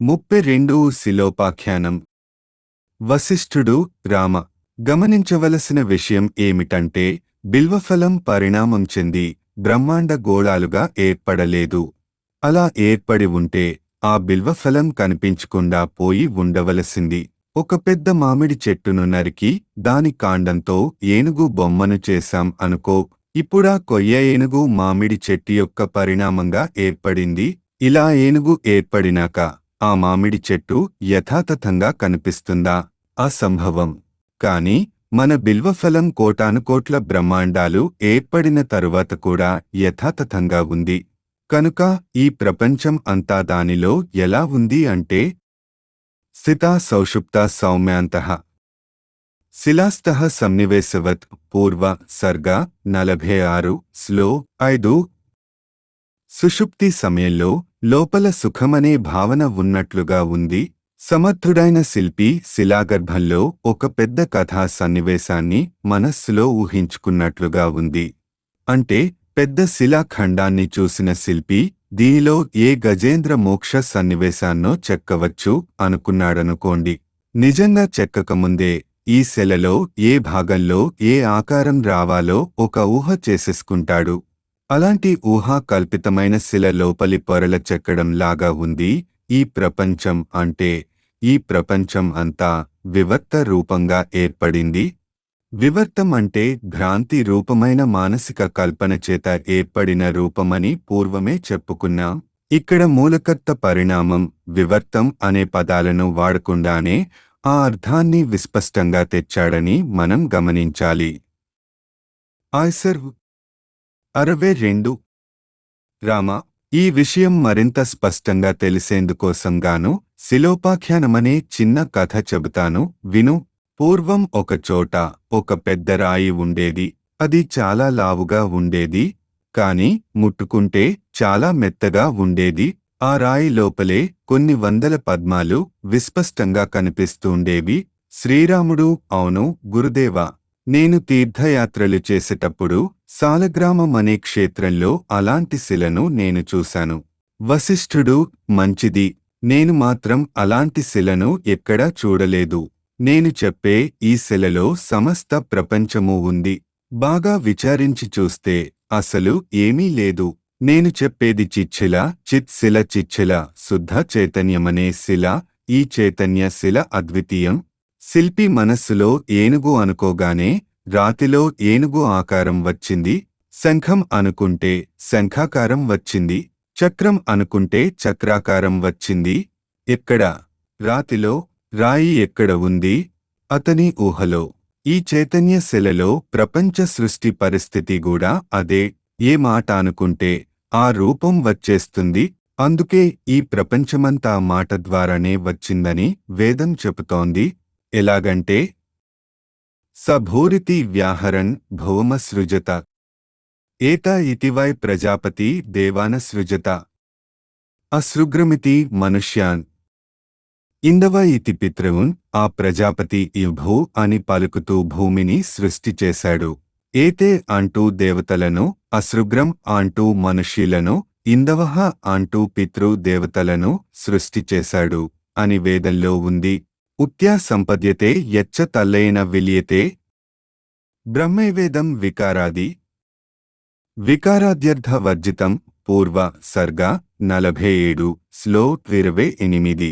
32 శిలోపాఖ్యానం. వశిష్ఠుడు, రామ, గమనించవలసిన విషయం ఏమిటంటే, బిల్వఫలం పరిణామం చెంది బ్రహ్మాండ గోళాలుగా ఏర్పడలేదు. అలా ఏర్పడి ఉంటే ఆ బిల్వఫలం కనిపించకుండా పోయి ఉండవలసింది. ఒక పెద్ద మామిడి చెట్టును నరికి దాని కాండంతో ఏనుగు బొమ్మను చేశాం అనుకో, ఇప్పుడా కొయ్య ఏనుగు మామిడి చెట్టు యొక్క పరిణామంగా ఏర్పడింది. ఇలా ఏనుగు ఏర్పడినాక ఆ మామిడి చెట్టు యథాతథంగా కనిపిస్తుందా? అసంభవం. కాని మన బిల్వఫలం కోటానుకోట్ల బ్రహ్మాండాలు ఏర్పడిన తరువాత కూడా యథాతథంగా ఉంది. కనుక ఈ ప్రపంచం అంతా దానిలో ఎలా ఉంది అంటే, స్థితా సౌషుప్త సౌమ్యాంతః శిలాస్తః సన్నివేశవత్. పూర్వ సర్గ 46 స్లో 5. సుషుప్తి సమయంలో లోపల సుఖమనే భావన ఉన్నట్లుగా ఉంది. సమర్థుడైన శిల్పి శిలాగర్భంలో ఒక పెద్ద కథా సన్నివేశాన్ని మనస్సులో ఊహించుకున్నట్లుగా ఉంది. అంటే పెద్ద శిలాఖండాన్ని చూసిన శిల్పి దీనిలో ఏ గజేంద్ర మోక్ష సన్నివేశాన్నో చెక్కవచ్చు అనుకున్నాడనుకోండి. నిజంగా చెక్కకముందే ఈ శిలలో ఏ భాగంలో ఏ ఆకారం రావాలో ఒక ఊహ చేసేసుకుంటాడు. అలాంటి ఊహా కల్పితమైన శిల లోపలి పొరల చెక్కడం లాగా ఉంది ఈ ప్రపంచం. అంటే ఈ ప్రపంచం అంతా వివర్త రూపంగా ఏర్పడింది. వివర్తం అంటే భ్రాంతి రూపమైన మానసిక కల్పన చేత ఏర్పడిన రూపమని పూర్వమే చెప్పుకున్నాం. ఇక్కడ మూలకర్త పరిణామం, వివర్తం అనే పదాలను వాడకుండానే ఆ అర్థాన్ని విస్పష్టంగా తెచ్చాడని మనం గమనించాలి. ఆయ్సర్ 62. రామ, ఈ విషయం మరింత స్పష్టంగా తెలిసేందుకోసంగాను శిలోపాఖ్యానమనే చిన్న కథ చెబుతాను, విను. పూర్వం ఒక చోట ఒక పెద్ద రాయి ఉండేది. అది చాలా లావుగా ఉండేది, కాని ముట్టుకుంటే చాలా మెత్తగా ఉండేది. ఆ రాయి లోపలే కొన్ని వందల పద్మాలు విస్పష్టంగా కనిపిస్తూండేవి. శ్రీరాముడు: అవును గురుదేవా, నేను తీర్థయాత్రలు చేసేటప్పుడు సాలగ్రామం అనే క్షేత్రంలో అలాంటి శిలను నేను చూశాను. వశిష్ఠుడు: మంచిది, నేను మాత్రం అలాంటి శిలను ఎక్కడా చూడలేదు. నేను చెప్పే ఈ శిలలో సమస్త ప్రపంచమూ ఉంది. బాగా విచారించి చూస్తే అసలు ఏమీ లేదు. నేను చెప్పేది చిచ్ఛిల, చిత్శిల, చిచ్ఛిల శుద్ధ చైతన్యమనే శిల. ఈ చైతన్య శిల అద్వితీయం. శిల్పి మనస్సులో ఏనుగు అనుకోగానే రాతిలో ఏనుగు ఆకారం వచ్చింది. శంఖం అనుకుంటే శంఖాకారం వచ్చింది. చక్రం అనుకుంటే చక్రాకారం వచ్చింది. ఎక్కడ? రాతిలో. రాయి ఎక్కడ ఉంది? అతని ఊహలో. ఈ చైతన్య శిలలో ప్రపంచ సృష్టి పరిస్థితి కూడా అదే. ఏ మాట అనుకుంటే ఆ రూపం వచ్చేస్తుంది. అందుకే ఈ ప్రపంచమంతా మాట ద్వారానే వచ్చిందని వేదం చెబుతోంది. ఎలాగంటే, సభూరితి వ్యాహరన్ భౌమసృజత ఏత ఇతివై ప్రజాపతి దేవానసృజత అసృగ్రమితి మనుష్యాన్ ఇందవ ఇతి పితృన్. ఆ ప్రజాపతి ఇభూ అని పలుకుతూ భూమిని సృష్టి చేశాడు. ఏతే అంటూ దేవతలను, అసృగ్రం అంటూ మనుష్యులను, ఇందవః అంటూ పితృ దేవతలను సృష్టి చేశాడు అని వేదంలో ఉంది. ఉత్యా సంపద్యతే యచ్చ తల్లైన విలియతే బ్రహ్మైవేదం వికారాది వికారాద్యర్థ వర్జితం. పూర్వ సర్గ 47 స్లో 28.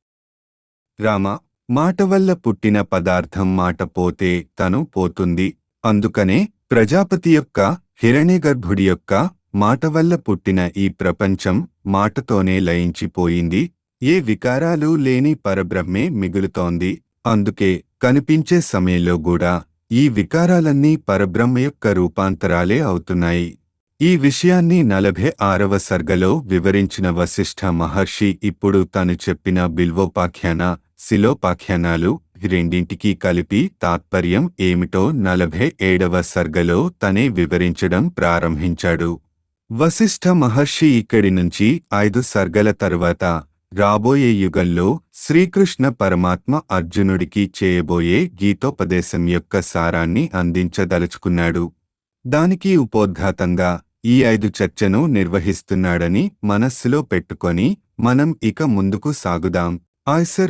రామ, మాట వల్ల పుట్టిన పదార్థం మాట పోతే తను పోతుంది. అందుకనే ప్రజాపతి యొక్క, హిరణ్యగర్భుడి యొక్క మాట వల్ల పుట్టిన ఈ ప్రపంచం మాటతోనే లయించిపోయింది. ఏ వికారాలు లేని పరబ్రహ్మే మిగులుతోంది. అందుకే కనిపించే సమయంలో కూడా ఈ వికారాలన్నీ పరబ్రహ్మ యొక్క రూపాంతరాలే అవుతున్నాయి. ఈ విషయాన్ని 46వ సర్గలో వివరించిన వశిష్ఠ మహర్షి ఇప్పుడు తను చెప్పిన బిల్వోపాఖ్యాన, శిలోపాఖ్యానాలు రెండింటికీ కలిపి తాత్పర్యం ఏమిటో 47వ సర్గలో తనే వివరించడం ప్రారంభించాడు. వశిష్ఠ మహర్షి ఇక్కడి నుంచి 5 సర్గల తరువాత రాబోయే యుగంలో శ్రీకృష్ణ పరమాత్మ అర్జునుడికి చేయబోయే గీతోపదేశం యొక్క సారాన్ని అందించదలుచుకున్నాడు. దానికి ఉపోద్ఘాతంగా ఈ 5 చర్చను నిర్వహిస్తున్నాడని మనస్సులో పెట్టుకొని మనం ఇక ముందుకు సాగుదాం. ఆయ్సర్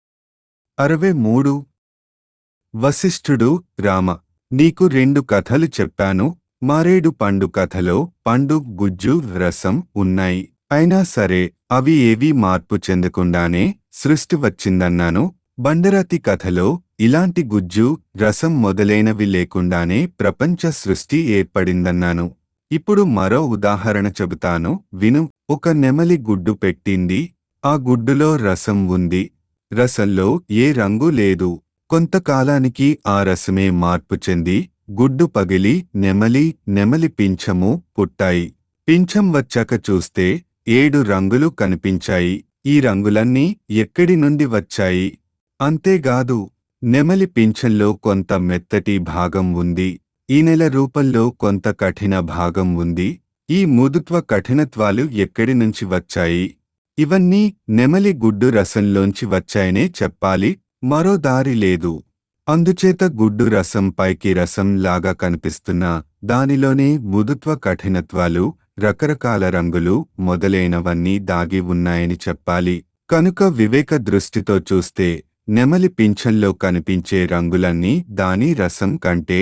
63. వశిష్ఠుడు, రామ, నీకు 2 కథలు చెప్పాను. మారేడు పండు కథలో పండు, గుజ్జు, రసం ఉన్నాయి. అయినా సరే అవి ఏవీ మార్పు చెందకుండానే సృష్టి వచ్చిందన్నాను. బండరాతి కథలో ఇలాంటి గుజ్జు, రసం మొదలైనవి లేకుండానే ప్రపంచ సృష్టి ఏర్పడిందన్నాను. ఇప్పుడు మరో ఉదాహరణ చెబుతాను, విను. ఒక నెమలి గుడ్డు పెట్టింది. ఆ గుడ్డులో రసం ఉంది. రసంలో ఏ రంగు లేదు. కొంతకాలానికి ఆ రసమే మార్పు చెంది గుడ్డు పగిలి నెమలి పింఛము పుట్టాయి. పింఛం వచ్చాక చూస్తే 7 రంగులు కనిపించాయి. ఈ రంగులన్నీ ఎక్కడి నుండి వచ్చాయి? అంతేగాదు, నెమలి పింఛంలో కొంత మెత్తటి భాగం ఉంది. ఈ నెల రూపంలో కొంత కఠిన భాగం ఉంది. ఈ మృదుత్వ కఠినత్వాలు ఎక్కడి నుంచి వచ్చాయి? ఇవన్నీ నెమలి గుడ్డు రసంలోంచి వచ్చాయనే చెప్పాలి. మరో దారి లేదు. అందుచేత గుడ్డు రసం పైకి రసం లాగా కనిపిస్తున్నా దానిలోనే మృదుత్వ కఠినత్వాలు, రకరకాల రంగులు మొదలైనవన్నీ దాగి ఉన్నాయని చెప్పాలి. కనుక వివేక దృష్టితో చూస్తే నెమలి పింఛంలో కనిపించే రంగులన్నీ దాని రసం కంటే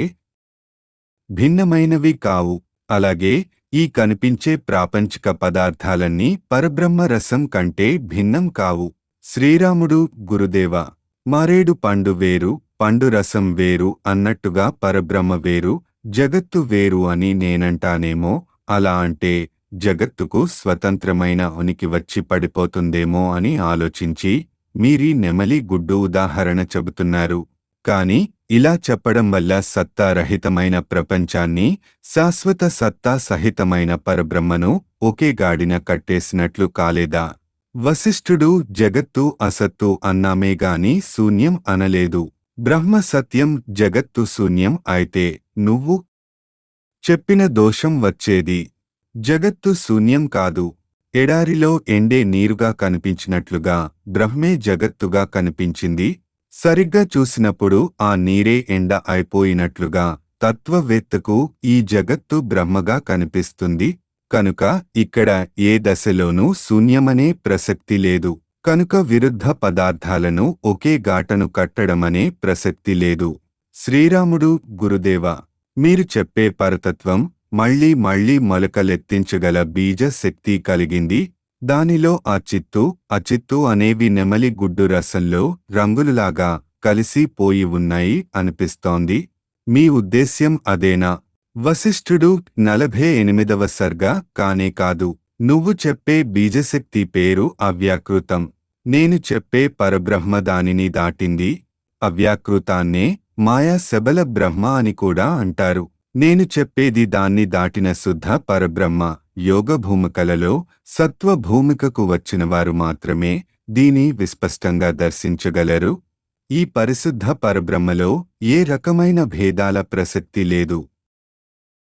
భిన్నమైనవి కావు. అలాగే ఈ కనిపించే ప్రాపంచిక పదార్థాలన్నీ పరబ్రహ్మ రసం కంటే భిన్నం కావు. శ్రీరాముడు, గురుదేవ, మారేడు పండు వేరు, పండు రసం వేరు అన్నట్టుగా పరబ్రహ్మ వేరు, జగత్తు వేరు అని నేనంటానేమో. అలా అంటే జగత్తుకు స్వతంత్రమైన ఉనికి వచ్చి పడిపోతుందేమో అని ఆలోచించి మీరీ నెమలి గుడ్డు ఉదాహరణ చెబుతున్నారు. కాని ఇలా చెప్పడం వల్ల సత్తారహితమైన ప్రపంచాన్ని, శాశ్వత సత్తా సహితమైన పరబ్రహ్మను ఒకే గాడిన కట్టేసినట్లు కాలేదా? వశిష్ఠుడు జగత్తు అసత్తు అన్నామేగాని శూన్యం అనలేదు. బ్రహ్మ సత్యం, జగత్తు శూన్యం అయితే నువ్వు చెప్పిన దోషం వచ్చేది. జగత్తు శూన్యం కాదు. ఎడారిలో ఎండే నీరుగా కనిపించినట్లుగా బ్రహ్మే జగత్తుగా కనిపించింది. సరిగ్గా చూసినప్పుడు ఆ నీరే ఎండ అయిపోయినట్లుగా తత్వవేత్తకు ఈ జగత్తు బ్రహ్మగా కనిపిస్తుంది. కనుక ఇక్కడ ఏ దశలోనూ శూన్యమనే ప్రసక్తి లేదు. కనుక విరుద్ధ పదార్థాలను ఒకే గాటను కట్టడమనే ప్రసక్తి లేదు. శ్రీరాముడు, గురుదేవ, మీరు చెప్పే పరతత్వం మళ్ళీ మళ్ళీ మొలకలెత్తించగల బీజ శక్తి కలిగింది. దానిలో ఆ చిత్తు, అచిత్తు అనేవి నెమలి గుడ్డు రసంలో రంగులులాగా కలిసి పోయి ఉన్నాయి అనిపిస్తోంది. మీ ఉద్దేశ్యం అదేనా? వశిష్ఠుడు 48వ సర్గ. కానే కాదు. నువ్వు చెప్పే బీజశక్తి పేరు అవ్యాకృతం. నేను చెప్పే పరబ్రహ్మ దానిని దాటింది. అవ్యాకృతాన్నే మాయా శబల బ్రహ్మ అని కూడా అంటారు. నేను చెప్పేది దాన్ని దాటిన శుద్ధ పరబ్రహ్మ. యోగ భూమికలలో సత్వ భూమికకు వచ్చినవారు మాత్రమే దీని విస్పష్టంగా దర్శించగలరు. ఈ పరిశుద్ధ పరబ్రహ్మలో ఏ రకమైన భేదాల ప్రసక్తి లేదు.